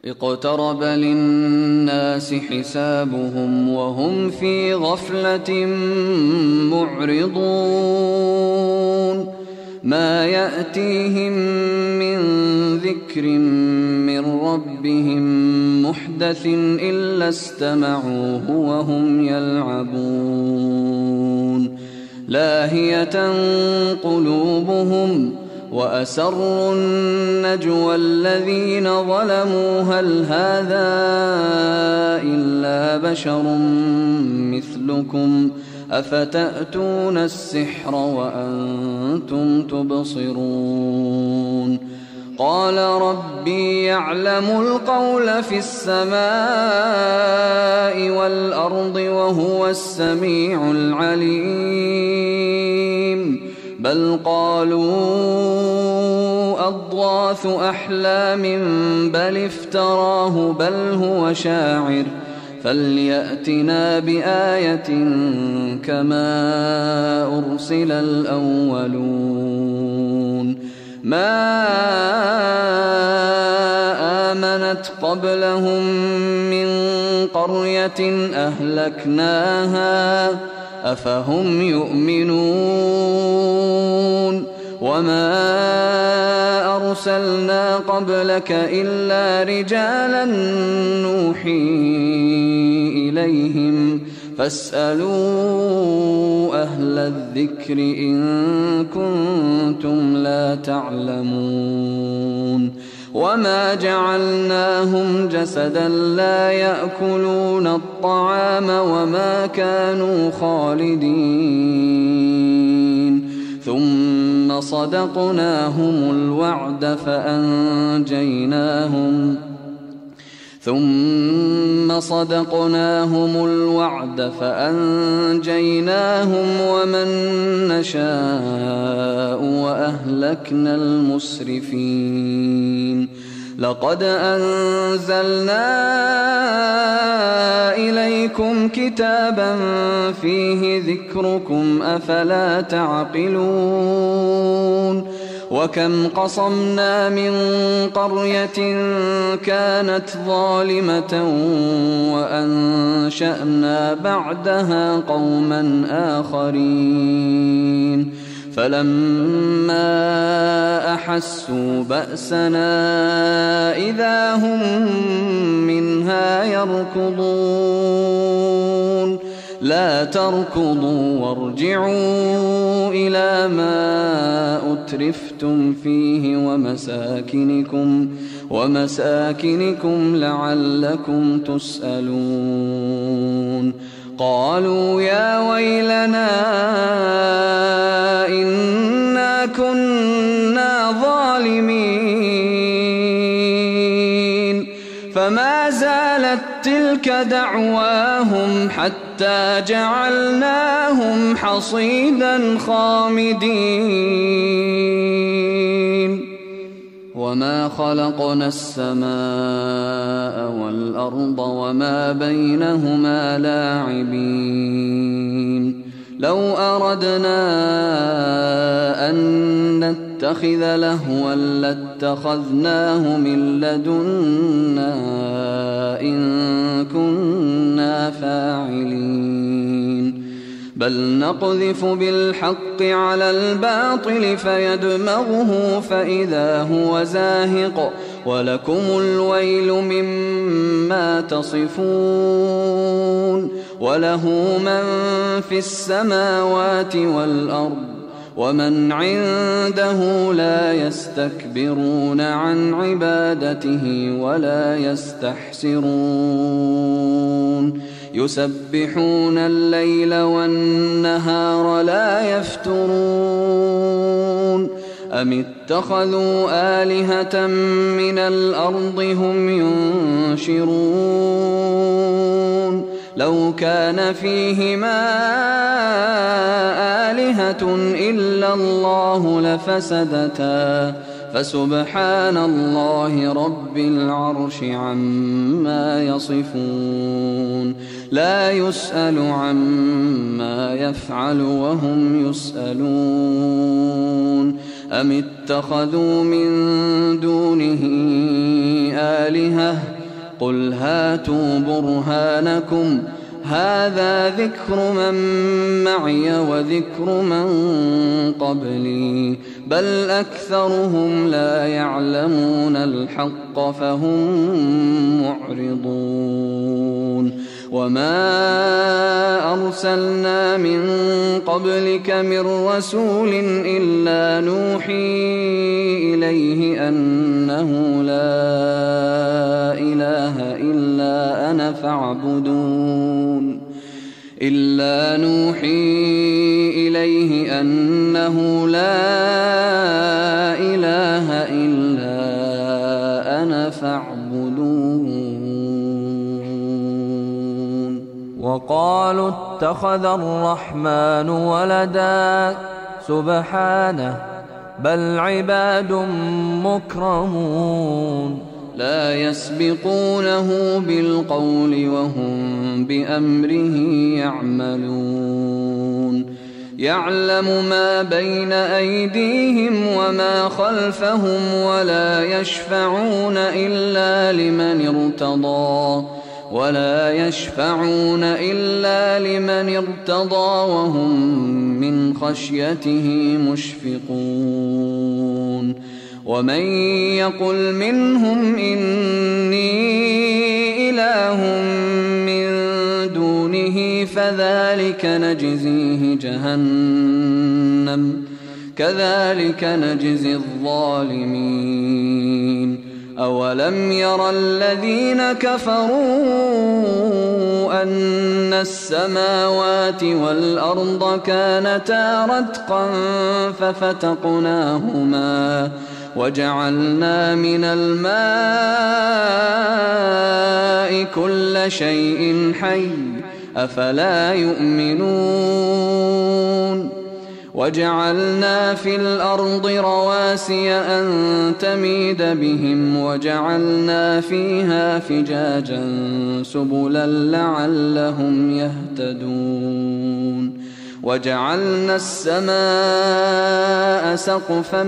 اقترب للناس حسابهم وهم في غفلة معرضون ما يأتيهم من ذكر من ربهم محدث إلا استمعوه وهم يلعبون لاهية قلوبهم وأسروا النجوى الذين ظلموا هل هذا إلا بشر مثلكم أفتأتون السحر وأنتم تبصرون قال ربي يعلم القول في السماء والأرض وهو السميع العليم بل قالوا أضغاث أحلام بل افتراه بل هو شاعر فليأتنا بآية كما أرسل الأولون ما آمنت قبلهم من قرية أهلكناها أفهم يؤمنون وما أرسلنا قبلك إلا رجالا نوحي إليهم فاسألوا أهل الذكر إن كنتم لا تعلمون وما جعلناهم جسدا لا يأكلون الطعام وما كانوا خالدين ثم صدقناهم الوعد فأنجيناهم ومن نشاء وأهلكنا المسرفين لقد أنزلنا إليكم كتابا فيه ذكركم أفلا تعقلون وكم قصمنا من قرية كانت ظالمة وأنشأنا بعدها قوما آخرين فلما أحسوا بأسنا إذا هم منها يركضون لا تركضوا وارجعوا إلى ما أترفتم فيه ومساكنكم لعلكم تسألون قالوا يا ويلنا إنا كنا ظالمين فما زالت تلك دعواهم حتى جعلناهم حصيدا خامدين وما خلقنا السماء والأرض وما بينهما لاعبين لو أردنا أن نتخذ لهوا لاتخذناه من لدنا إن كنا فاعلين بل نقذف بالحق على الباطل فيدمغه فإذا هو زاهق ولكم الويل مما تصفون وله من في السماوات والأرض ومن عنده لا يستكبرون عن عبادته ولا يستحسرون يسبحون الليل والنهار لا يفترون أم اتخذوا آلهة من الأرض هم ينشرون لو كان فيهما آلهة إلا الله لفسدتا فسبحان الله رب العرش عما يصفون لا يسأل عما يفعل وهم يسألون أم اتخذوا من دونه آلهة قل هاتوا برهانكم هذا ذكر من معي وذكر من قبلي بل أكثرهم لا يعلمون الحق فهم معرضون وما أرسلنا من قبلك من رسول إلا نوحي إليه أنه لا إله إلا أنا فاعبدون إلا نوحي إليه أنه لا إله إلا أنا فاعبدون وقالوا اتخذ الرحمن ولدا سبحانه بل عباد مكرمون لا يسبقونه بالقول وهم بأمره يعملون يعلم ما بين أيديهم وما خلفهم ولا يشفعون إلا لمن ارتضى وهم من خشيته مشفقون ومن يقل منهم إني إله من دونه فذلك نجزيه جهنم كذلك نجزي الظالمين أولم ير الذين كفروا أن السماوات والأرض كانتا رتقا ففتقناهما وجعلنا من الماء كل شيء حي أفلا يؤمنون وجعلنا في الأرض رواسي أن تميد بهم وجعلنا فيها فجاجا سبلا لعلهم يهتدون وجعلنا السماء سقفا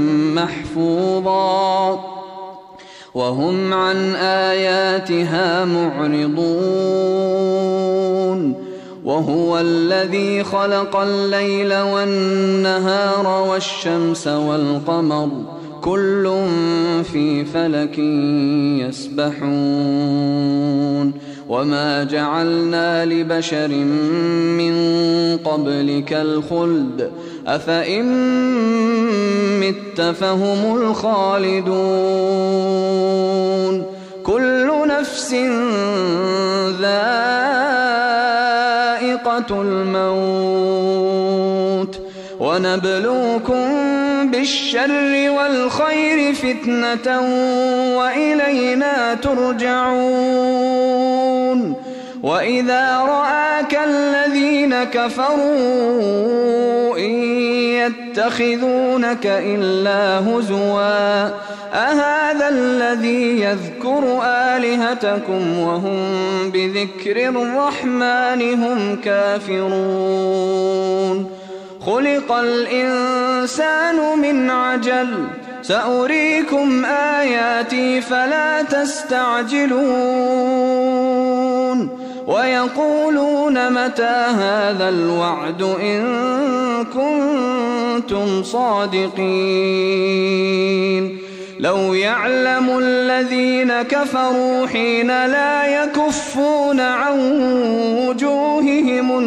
محفوظا وهم عن آياتها معرضون وهو الذي خلق الليل والنهار والشمس والقمر كل في فلك يسبحون وما جعلنا لبشر من قبلك الخلد أفإن مت فهم الخالدون كل نفس ذائقة الموت ونبلوكم بالشر والخير فتنة وإلينا ترجعون وإذا رآك الذين كفروا إن يتخذونك إلا هزوا أهذا الذي يذكر آلهتكم وهم بذكر الرحمن هم كافرون خلق الإنسان من عجل سأريكم آياتي فلا تستعجلون ويقولون متى هذا الوعد إن كنتم صادقين لو يعلم الذين كفروا حين لا يكفون عن وجوههم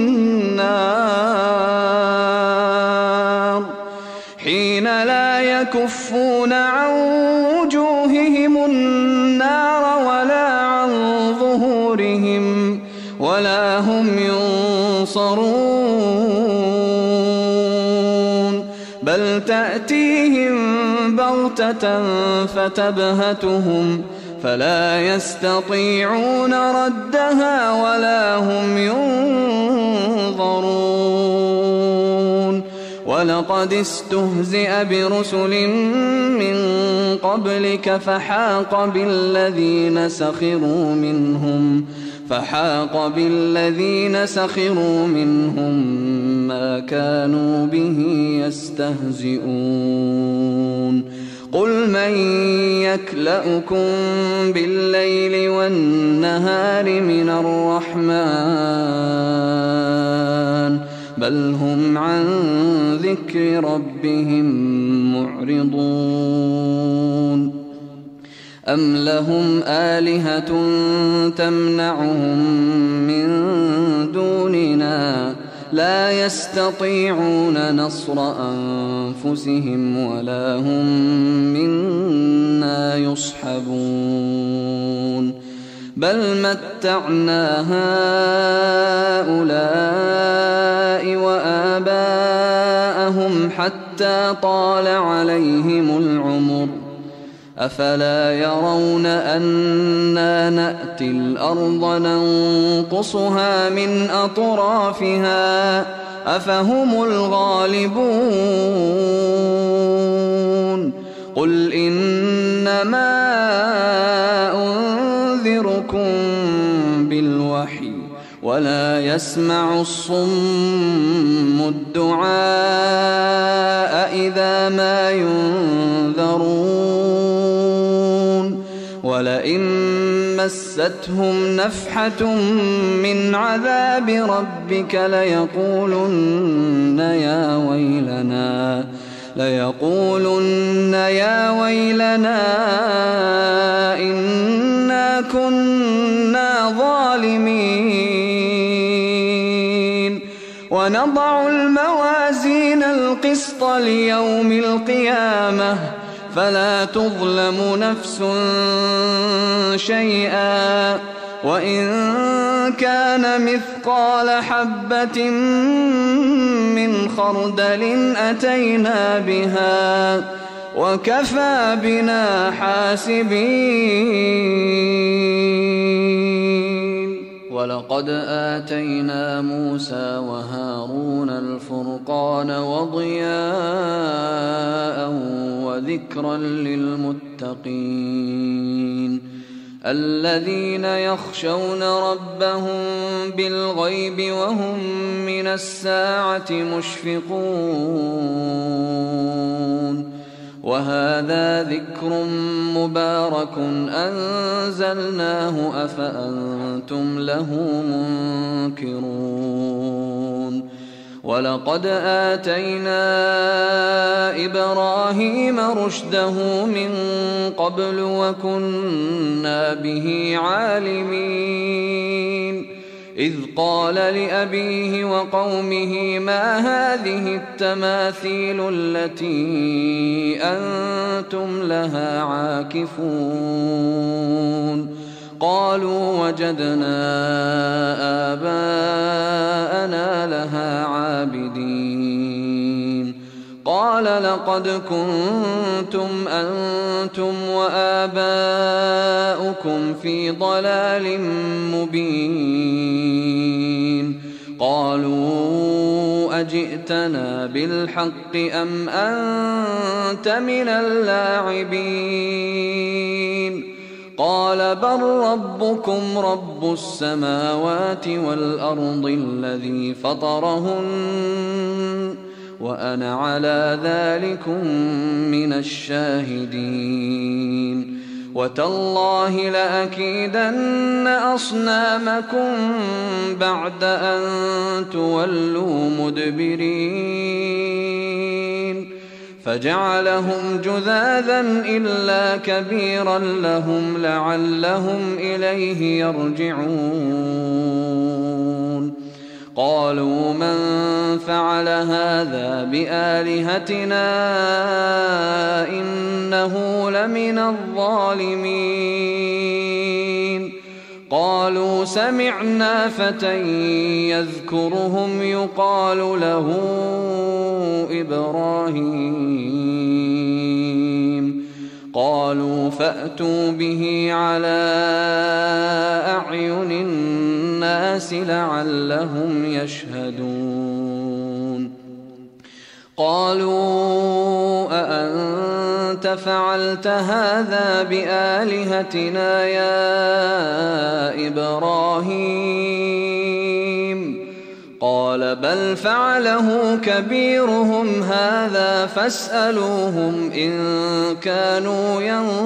النار ولا عن ظهورهم ولا هم ينصرون بل تأتيهم بغتة فتبهتهم فلا يستطيعون ردها ولا هم ينظرون ولقد استهزئ برسل من قبلك فحاق بالذين سخروا منهم فحاق بالذين سخروا منهم ما كانوا به يستهزئون قل من يكلؤكم بالليل والنهار من الرحمن بل هم عن ذكر ربهم معرضون أم لهم آلهة تمنعهم من دوننا لا يستطيعون نصر أنفسهم ولا هم منا يصحبون بل متعنا هؤلاء وآباءهم حتى طال عليهم العمر أفلا يرون أنا نأتي الأرض ننقصها من أطرافها أفهم الغالبون قل إنما أنذركم بالوحي ولا يسمع الصم الدعاء إذا ما ينذرون ولئن مستهم نفحة من عذاب ربك ليقولن يا ويلنا إنا كنا ظالمين ونضع الموازين القسط ليوم القيامة فلا تظلم نفس شيئا وإن كان مثقال حبة من خردل أتينا بها وكفى بنا حاسبين ولقد آتينا موسى وهارون الفرقان وضياء وذكرا للمتقين الذين يخشون ربهم بالغيب وهم من الساعة مشفقون وهذا ذكر مبارك أنزلناه أفأنتم له منكرون ولقد آتينا إبراهيم رشده من قبل وكنا به عالمين إذ قال لأبيه وقومه ما هذه التماثيل التي أنتم لها عاكفون قالوا وجدنا آباءنا لها عابدين قال لقد كنتم أنتم وآباؤكم في ضلال مبين قالوا أجئتنا بالحق أم أنت من اللاعبين قال بل ربكم رب السماوات والأرض الذي فطرهن وأنا على ذلكم من الشاهدين وتالله لأكيدن أصنامكم بعد أن تولوا مدبرين فجعلهم جذاذا إلا كبيرا لهم لعلهم إليه يرجعون قالوا من فعل هذا بآلهتنا إنه لمن الظالمين قالوا سمعنا فتى يذكرهم يقال له إبراهيم قالوا فأتوا به على أعين الناس لعلهم يشهدون قالوا أأنت فعلت هذا بآلهتنا يا إبراهيم إبراهيم قال بل فعله كبيرهم هذا فاسألوهم إن كانوا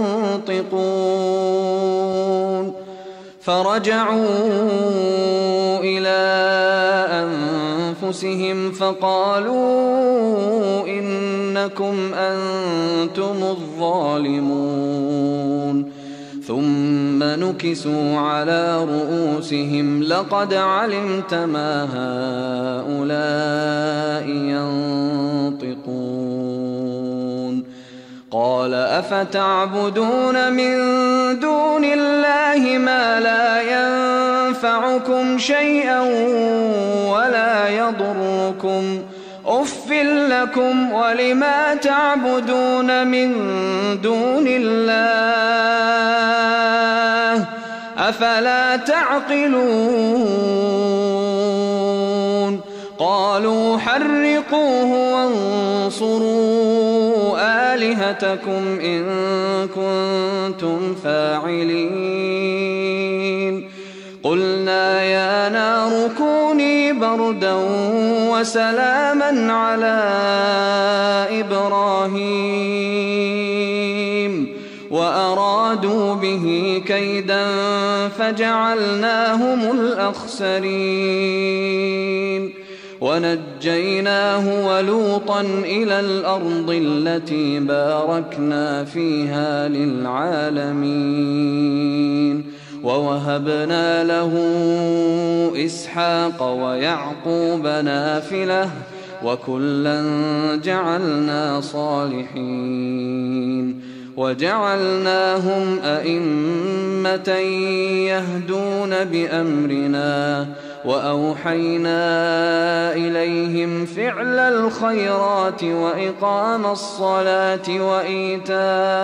ينطقون فرجعوا إلى أنفسهم فقالوا إنكم أنتم الظالمون ثم نكسوا على رؤوسهم لقد علمت ما هؤلاء ينطقون قال أفتعبدون من دون الله ما لا ينفعكم شيئا ولا يضركم أف لكم ولما تعبدون من دون الله أفلا تعقلون قالوا حرقوه وانصروا آلهتكم إن كنتم فاعلين قلنا يا نار كوني بردا وسلاما على إبراهيم وأرادوا به كيدا فجعلناهم الأخسرين ونجيناه ولوطا إلى الأرض التي باركنا فيها للعالمين ووهبنا له إسحاق ويعقوب نافلة وكلا جعلنا صالحين وجعلناهم أئمة يهدون بأمرنا وأوحينا إليهم فعل الخيرات وإقام الصلاة وإيتاء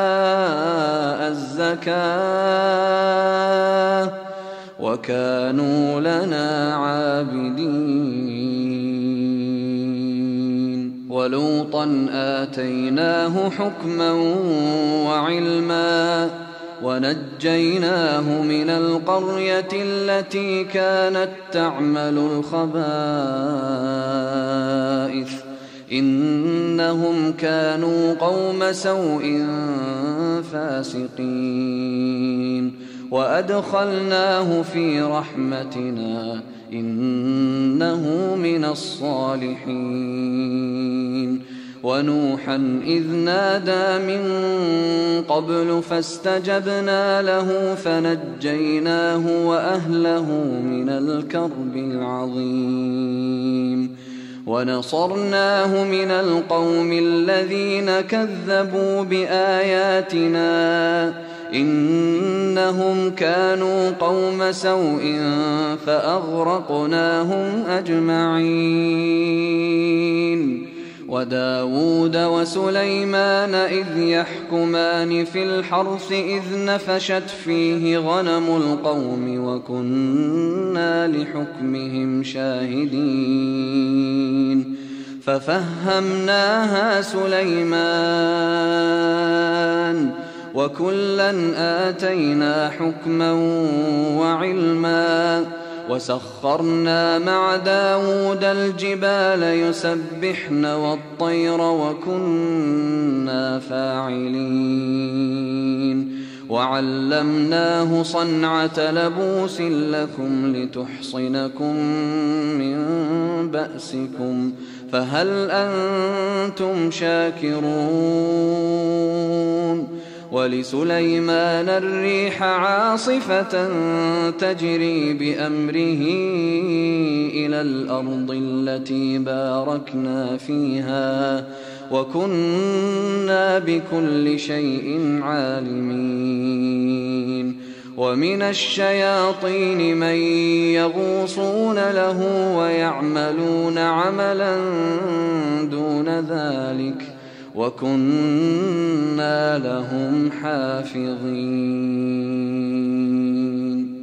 الزكاة وكانوا لنا عابدين ولوطا آتيناه حكما وعلما ونجيناه من القرية التي كانت تعمل الخبائث إنهم كانوا قوم سوء فاسقين وأدخلناه في رحمتنا إنه من الصالحين ونوحا إذ نادى من قبل فاستجبنا له فنجيناه وأهله من الكرب العظيم ونصرناه من القوم الذين كذبوا بآياتنا إنهم كانوا قوم سوء فأغرقناهم أجمعين وداود وسليمان إذ يحكمان في الحرث إذ نفشت فيه غنم القوم وكنا لحكمهم شاهدين ففهمناها سليمان وكلا آتينا حكما وعلما وسخرنا مع داود الجبال يسبحن والطير وكنا فاعلين وعلمناه صنعة لبوس لكم لتحصنكم من بأسكم فهل أنتم شاكرون ولسليمان الريح عاصفة تجري بأمره إلى الأرض التي باركنا فيها وكنا بكل شيء عالمين ومن الشياطين من يغوصون له ويعملون عملا دون ذلك وكنا لهم حافظين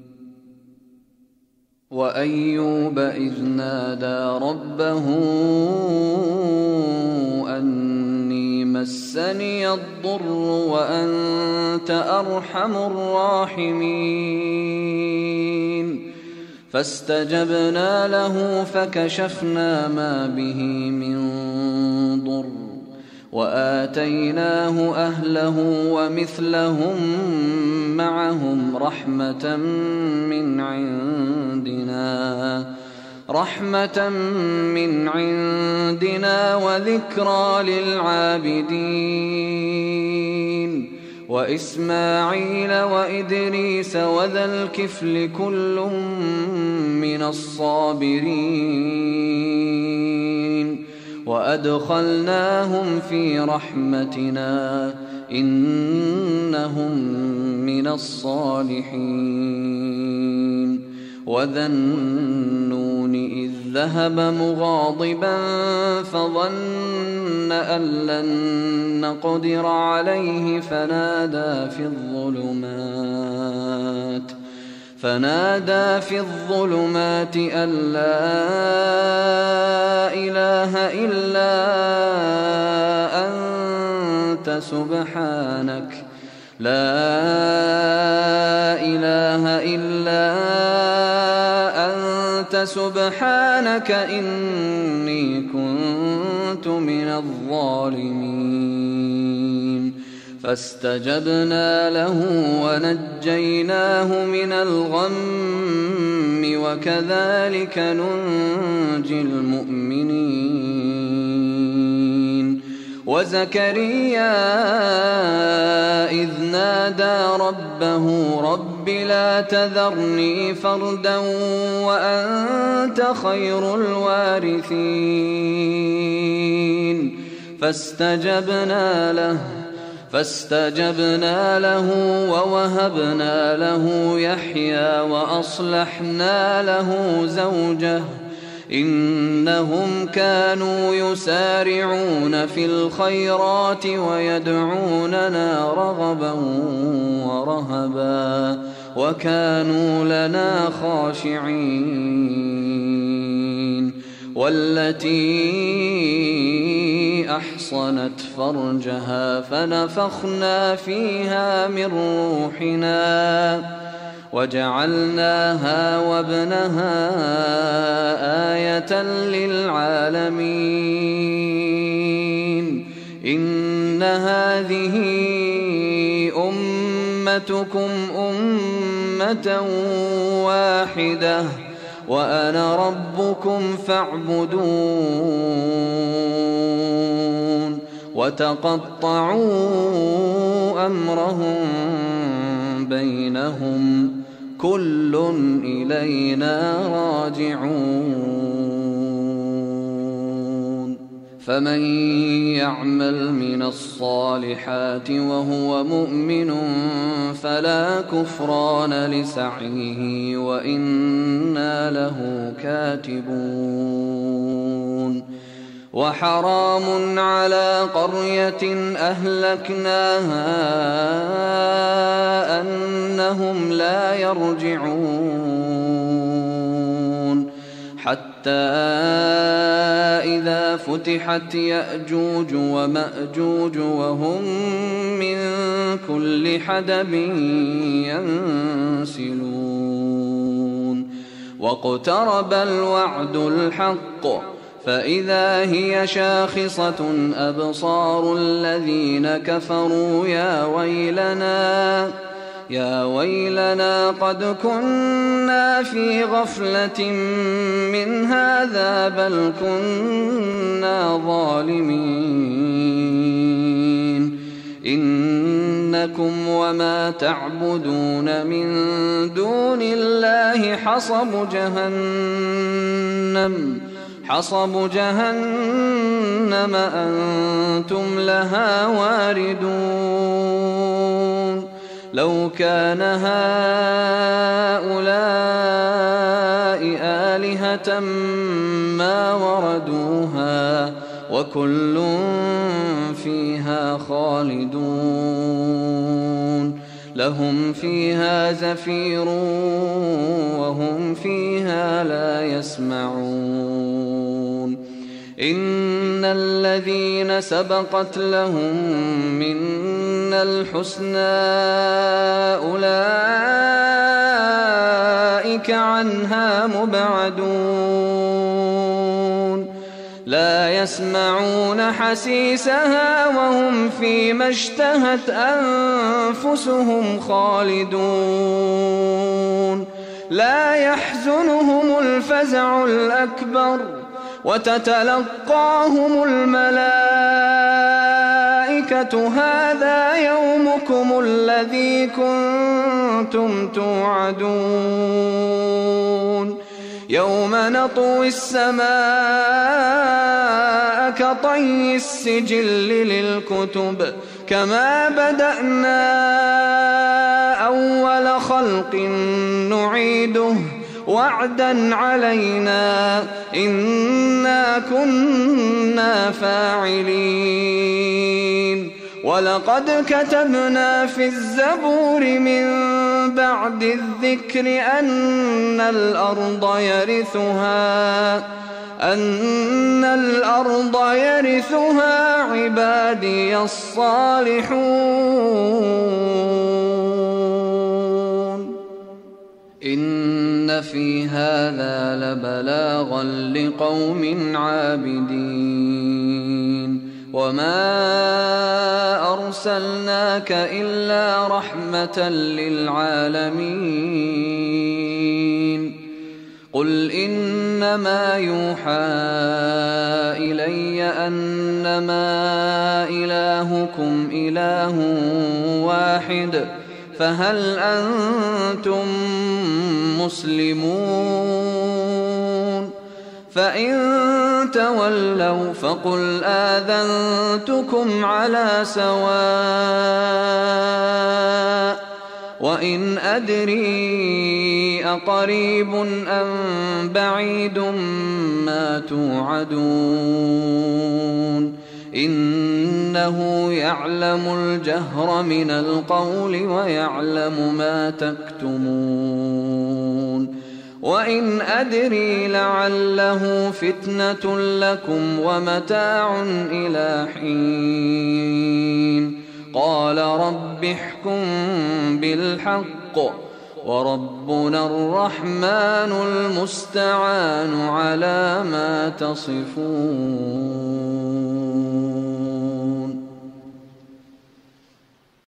وأيوب إذ نادى ربه أني مسني الضر وأنت أرحم الراحمين فاستجبنا له فكشفنا ما به من ضر وآتيناه أهله ومثلهم معهم رحمة من عندنا وذكرى للعابدين وإسماعيل وإدريس وذا الكفل كل من الصابرين وأدخلناهم في رحمتنا إنهم من الصالحين وذا النون إذ ذهب مغاضبا فظن أن لن نقدر عليه فنادى في الظلمات أن لا إله إلا أنت سبحانك إني كنت من الظالمين فاستجبنا له ونجيناه من الغم وكذلك ننجي المؤمنين وزكريا إذ نادى ربه رب لا تذرني فردا وأنت خير الوارثين فاستجبنا له ووهبنا له يحيى وأصلحنا له زوجه إنهم كانوا يسارعون في الخيرات ويدعوننا رغبا ورهبا وكانوا لنا خاشعين والتي أحصنت فرجها فنفخنا فيها من روحنا وجعلناها وابنها آية للعالمين إن هذه أمتكم أمة واحدة وأنا ربكم فاعبدون وتقطعوا أمرهم بينهم كل إلينا راجعون فمن يعمل من الصالحات وهو مؤمن فلا كفران لسعيه وإنا له كاتبون وحرام على قرية أهلكناها أنهم لا يرجعون حتى إذا فتحت يأجوج ومأجوج وهم من كل حدب ينسلون واقترب الوعد الحق فإذا هي شاخصة أبصار الذين كفروا يا ويلنا قد كنا في غفلة من هذا بل كنا ظالمين إنكم وما تعبدون من دون الله حصب جهنم أنتم لها واردون لو كان هؤلاء آلهة ما وردوها وكل فيها خالدون لهم فيها زفير وهم فيها لا يسمعون إن الذين سبقت لهم منا الحسنى أولئك أولئك عنها مبعدون لا يسمعون حسيسها وهم فيما اشتهت أنفسهم خالدون لا يحزنهم الفزع الأكبر وتتلقاهم الملائكة هذا يومكم الذي كنتم توعدون يوم نطوي السماء كطي السجل للكتب كما بدأنا أول خلق نعيده وعدا علينا إنا كنا فاعلين ولقد كتبنا في الزبور من بعد الذكر أن الأرض يرثها عبادي الصالحون إن في هذا لبلاغا لقوم عابدين وما أرسلناك إلا رحمة للعالمين قل إنما يوحى إلي أنما إلهكم إله واحد فهل أنتم مسلمون فإن تولوا فقل آذنتكم على سواء وإن أدري أقريب أم بعيد ما توعدون إنه يعلم الجهر من القول ويعلم ما تكتمون وإن أدري لعله فتنة لكم ومتاع إلى حين قال رب احكم بالحق وربنا الرحمن المستعان على ما تصفون